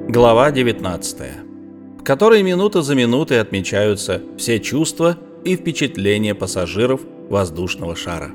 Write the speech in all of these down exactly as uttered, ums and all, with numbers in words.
Глава девятнадцатая, в которой минута за минутой отмечаются все чувства и впечатления пассажиров воздушного шара.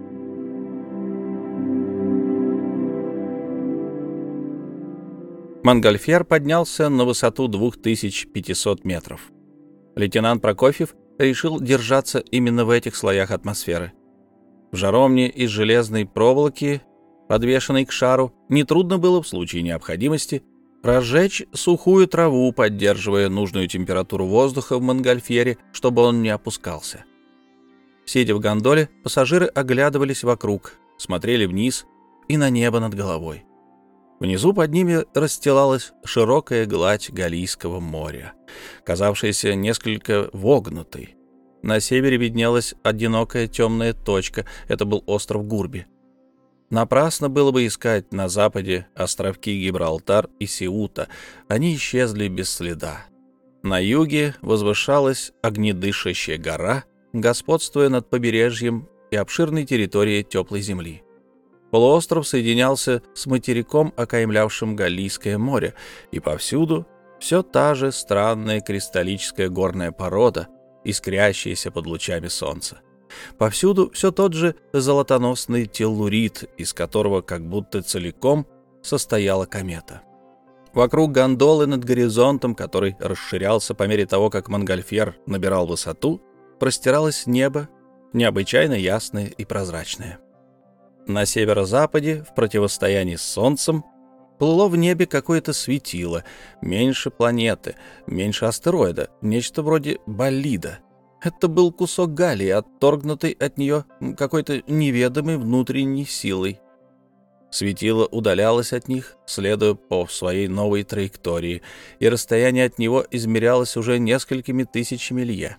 Монгольфьер поднялся на высоту две тысячи пятьсот метров. Лейтенант Прокофьев решил держаться именно в этих слоях атмосферы. В жаровне из железной проволоки, подвешенной к шару, нетрудно было в случае необходимости разжечь сухую траву, поддерживая нужную температуру воздуха в Монгольфьере, чтобы он не опускался. Сидя в гондоле, пассажиры оглядывались вокруг, смотрели вниз и на небо над головой. Внизу под ними расстилалась широкая гладь Галлийского моря, казавшаяся несколько вогнутой. На севере виднелась одинокая темная точка — это был остров Гурби. Напрасно было бы искать на западе островки Гибралтар и Сеута, они исчезли без следа. На юге возвышалась огнедышащая гора, господствуя над побережьем и обширной территорией теплой земли. Полуостров соединялся с материком, окаймлявшим Галлийское море, и повсюду все та же странная кристаллическая горная порода, искрящаяся под лучами солнца. Повсюду все тот же золотоносный теллурит, из которого как будто целиком состояла комета. Вокруг гондолы над горизонтом, который расширялся по мере того, как Монгольфьер набирал высоту, простиралось небо, необычайно ясное и прозрачное. На северо-западе, в противостоянии с солнцем, плыло в небе какое-то светило, меньше планеты, меньше астероида, нечто вроде болида. Это был кусок Галлии, отторгнутый от нее какой-то неведомой внутренней силой. Светило удалялось от них, следуя по своей новой траектории, и расстояние от него измерялось уже несколькими тысячами лье.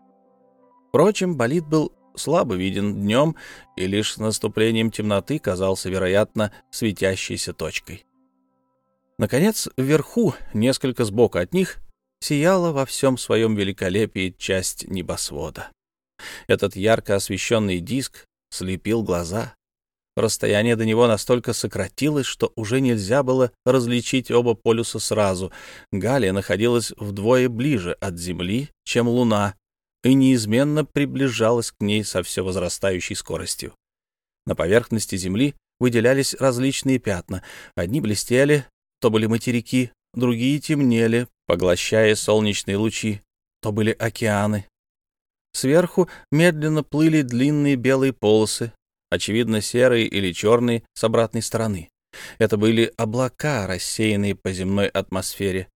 Впрочем, болид был слабо виден днем и лишь с наступлением темноты казался, вероятно, светящейся точкой. Наконец, вверху, несколько сбоку от них, сияла во всем своем великолепии часть небосвода. Этот ярко освещенный диск слепил глаза. Расстояние до него настолько сократилось, что уже нельзя было различить оба полюса сразу. Галлия находилась вдвое ближе от Земли, чем Луна, и неизменно приближалась к ней со все возрастающей скоростью. На поверхности Земли выделялись различные пятна. Одни блестели, то были материки, другие темнели, поглощая солнечные лучи, то были океаны. Сверху медленно плыли длинные белые полосы, очевидно серые или черные с обратной стороны. Это были облака, рассеянные по земной атмосфере.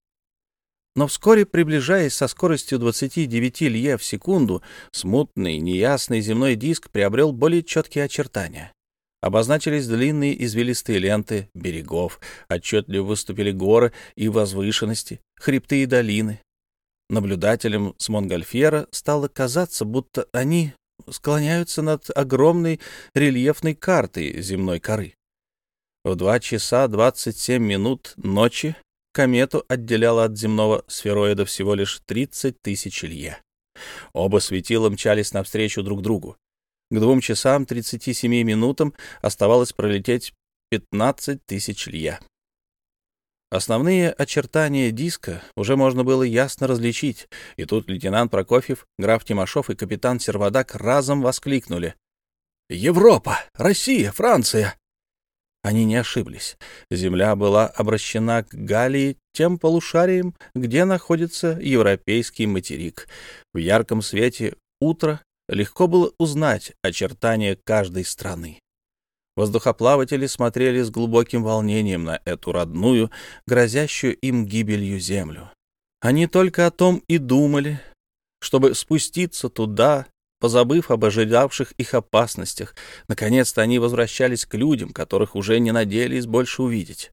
Но вскоре, приближаясь со скоростью двадцати девяти лье в секунду, смутный, неясный земной диск приобрел более четкие очертания. Обозначились длинные извилистые ленты берегов, отчетливо выступили горы и возвышенности, хребты и долины. Наблюдателям с Монгольфьера стало казаться, будто они склоняются над огромной рельефной картой земной коры. В два часа двадцать семь минут ночи комету отделяло от земного сфероида всего лишь тридцать тысяч лье. Оба светила мчались навстречу друг другу. К двум часам тридцати семи минутам оставалось пролететь пятнадцать тысяч лье. Основные очертания диска уже можно было ясно различить, и тут лейтенант Прокофьев, граф Тимошов и капитан Сервадак разом воскликнули: «Европа! Россия! Франция!» Они не ошиблись. Земля была обращена к Галлии, тем полушарием, где находится европейский материк. В ярком свете утра легко было узнать очертания каждой страны. Воздухоплаватели смотрели с глубоким волнением на эту родную, грозящую им гибелью землю. Они только о том и думали, чтобы спуститься туда, позабыв об ожидавших их опасностях. Наконец-то они возвращались к людям, которых уже не надеялись больше увидеть.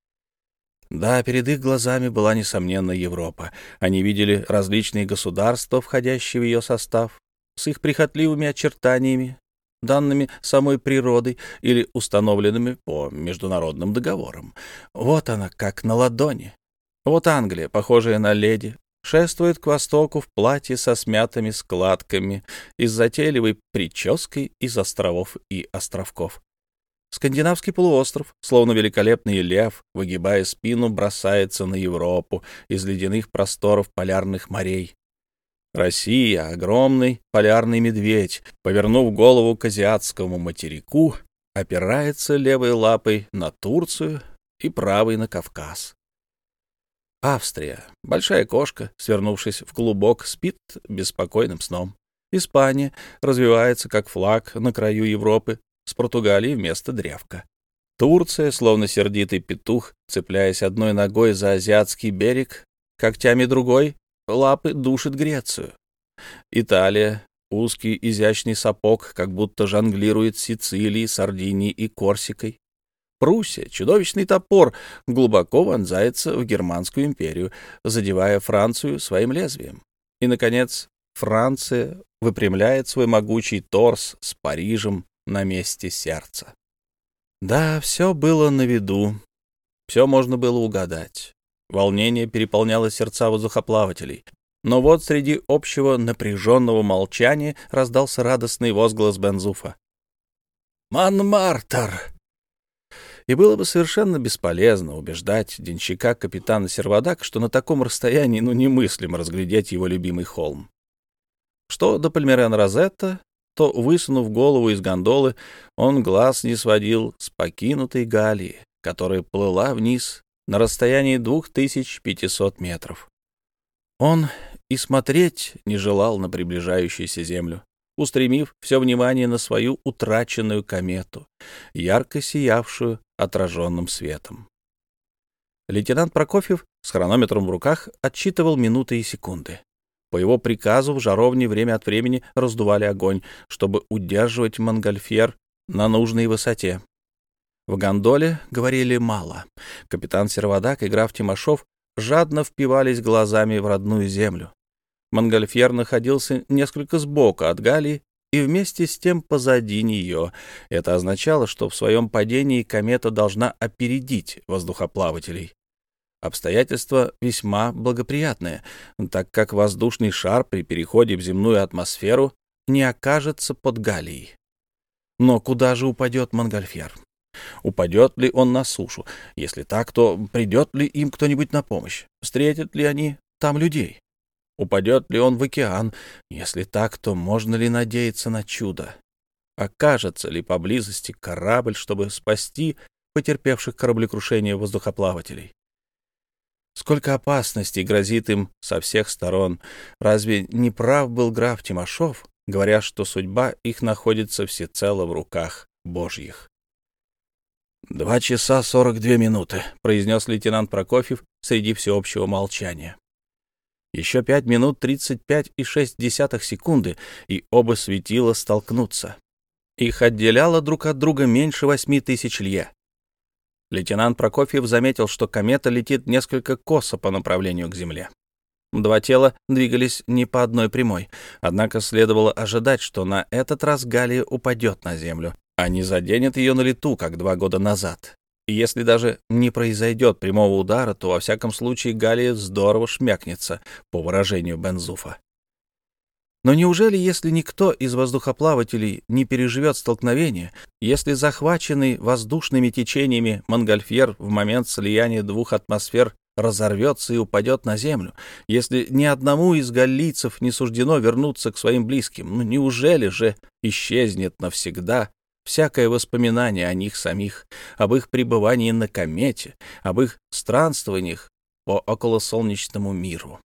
Да, перед их глазами была, несомненно, Европа. Они видели различные государства, входящие в ее состав, с их прихотливыми очертаниями, данными самой природой или установленными по международным договорам. Вот она, как на ладони. Вот Англия, похожая на леди, шествует к востоку в платье со смятыми складками и с затейливой прической из островов и островков. Скандинавский полуостров, словно великолепный лев, выгибая спину, бросается на Европу из ледяных просторов полярных морей. Россия, огромный полярный медведь, повернув голову к азиатскому материку, опирается левой лапой на Турцию и правой на Кавказ. Австрия, большая кошка, свернувшись в клубок, спит беспокойным сном. Испания развивается как флаг на краю Европы, с Португалией вместо древка. Турция, словно сердитый петух, цепляясь одной ногой за азиатский берег, когтями другой лапы душит Грецию. Италия, узкий изящный сапог, как будто жонглирует Сицилией, Сардинией и Корсикой. Пруссия, чудовищный топор, глубоко вонзается в Германскую империю, задевая Францию своим лезвием. И, наконец, Франция выпрямляет свой могучий торс с Парижем на месте сердца. Да, все было на виду, все можно было угадать. Волнение переполняло сердца воздухоплавателей. Но вот среди общего напряженного молчания раздался радостный возглас Бензуфа. «Монмартр!» И было бы совершенно бесполезно убеждать денщика капитана Сервадака, что на таком расстоянии ну немыслимо разглядеть его любимый холм. Что до Пальмерен-Розетта, то, высунув голову из гондолы, он глаз не сводил с покинутой Галлии, которая плыла вниз на расстоянии двух тысяч пятисот метров. Он и смотреть не желал на приближающуюся землю, устремив все внимание на свою утраченную комету, ярко сиявшую отраженным светом. Лейтенант Прокофьев с хронометром в руках отсчитывал минуты и секунды. По его приказу в жаровне время от времени раздували огонь, чтобы удерживать Монгольфьер на нужной высоте. В гондоле говорили мало. Капитан Сервадак и граф Тимошов жадно впивались глазами в родную землю. Монгольфьер находился несколько сбоку от Галлии и вместе с тем позади нее. Это означало, что в своем падении комета должна опередить воздухоплавателей. Обстоятельства весьма благоприятные, так как воздушный шар при переходе в земную атмосферу не окажется под Галлией. Но куда же упадет Монгольфьер? Упадет ли он на сушу? Если так, то придет ли им кто-нибудь на помощь? Встретят ли они там людей? Упадет ли он в океан? Если так, то можно ли надеяться на чудо? Окажется ли поблизости корабль, чтобы спасти потерпевших кораблекрушение воздухоплавателей? Сколько опасностей грозит им со всех сторон. Разве не прав был граф Тимошов, говоря, что судьба их находится всецело в руках Божьих? «Два часа сорок две минуты», — произнес лейтенант Прокофьев среди всеобщего молчания. Еще пять минут тридцать пять и шесть десятых секунды, и оба светила столкнутся. Их отделяло друг от друга меньше восьми тысяч лье. Лейтенант Прокофьев заметил, что комета летит несколько косо по направлению к Земле. Два тела двигались не по одной прямой, однако следовало ожидать, что на этот раз Галлия упадет на Землю, а не заденет ее на лету, как два года назад. И если даже не произойдет прямого удара, то, во всяком случае, Галлия здорово шмякнется, по выражению Бензуфа. Но неужели, если никто из воздухоплавателей не переживет столкновение, если захваченный воздушными течениями Монгольфьер в момент слияния двух атмосфер разорвется и упадет на землю, если ни одному из галлийцев не суждено вернуться к своим близким, ну неужели же исчезнет навсегда всякое воспоминание о них самих, об их пребывании на комете, об их странствованиях по околосолнечному миру?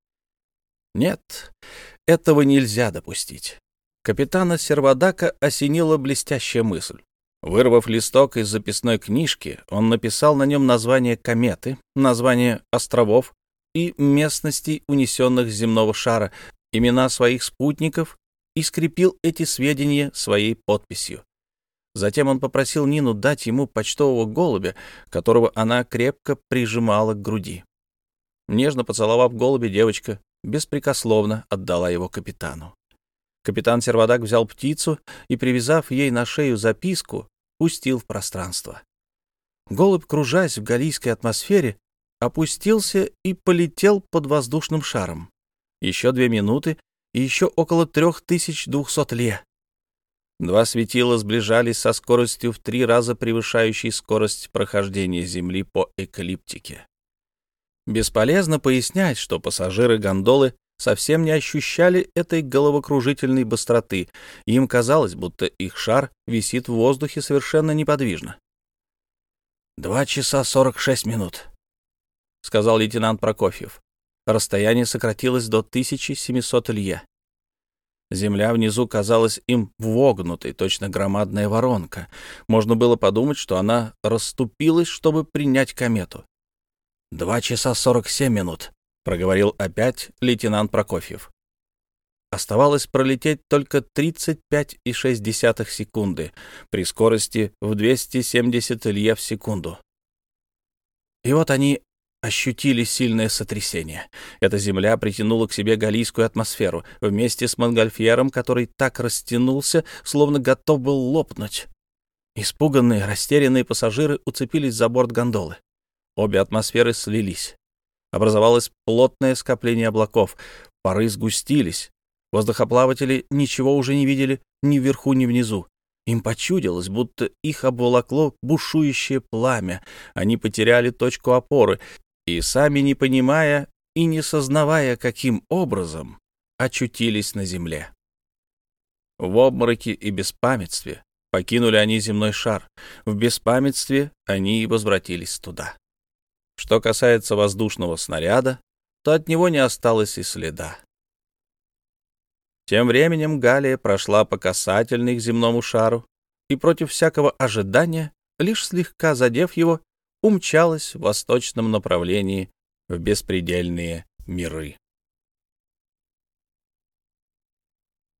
Нет, этого нельзя допустить. Капитана Сервадака осенила блестящая мысль. Вырвав листок из записной книжки, он написал на нем название кометы, название островов и местностей, унесенных с земного шара, имена своих спутников, и скрепил эти сведения своей подписью. Затем он попросил Нину дать ему почтового голубя, которого она крепко прижимала к груди. Нежно поцеловав голубя, девочка беспрекословно отдала его капитану. Капитан Сервадак взял птицу и, привязав ей на шею записку, пустил в пространство. Голубь, кружась в галлийской атмосфере, опустился и полетел под воздушным шаром. Еще две минуты и еще около трех тысяч двухсот лье. Два светила сближались со скоростью в три раза превышающей скорость прохождения Земли по эклиптике. Бесполезно пояснять, что пассажиры гондолы совсем не ощущали этой головокружительной быстроты, и им казалось, будто их шар висит в воздухе совершенно неподвижно. «Два часа сорок шесть минут», — сказал лейтенант Прокофьев. Расстояние сократилось до тысячи семисот лье. Земля внизу казалась им вогнутой, точно громадная воронка. Можно было подумать, что она расступилась, чтобы принять комету. «Два часа сорок семь минут», — проговорил опять лейтенант Прокофьев. Оставалось пролететь только тридцать пять и шесть десятых секунды при скорости в двести семьдесят лье в секунду. И вот они ощутили сильное сотрясение. Эта земля притянула к себе галлийскую атмосферу вместе с Монгольфьером, который так растянулся, словно готов был лопнуть. Испуганные, растерянные пассажиры уцепились за борт гондолы. Обе атмосферы слились. Образовалось плотное скопление облаков, пары сгустились. Воздухоплаватели ничего уже не видели ни вверху, ни внизу. Им почудилось, будто их обволокло бушующее пламя. Они потеряли точку опоры и, сами не понимая и не сознавая, каким образом, очутились на земле. В обмороке и беспамятстве покинули они земной шар. В беспамятстве они и возвратились туда. Что касается воздушного снаряда, то от него не осталось и следа. Тем временем Галлия прошла по касательной к земному шару и против всякого ожидания, лишь слегка задев его, умчалась в восточном направлении в беспредельные миры.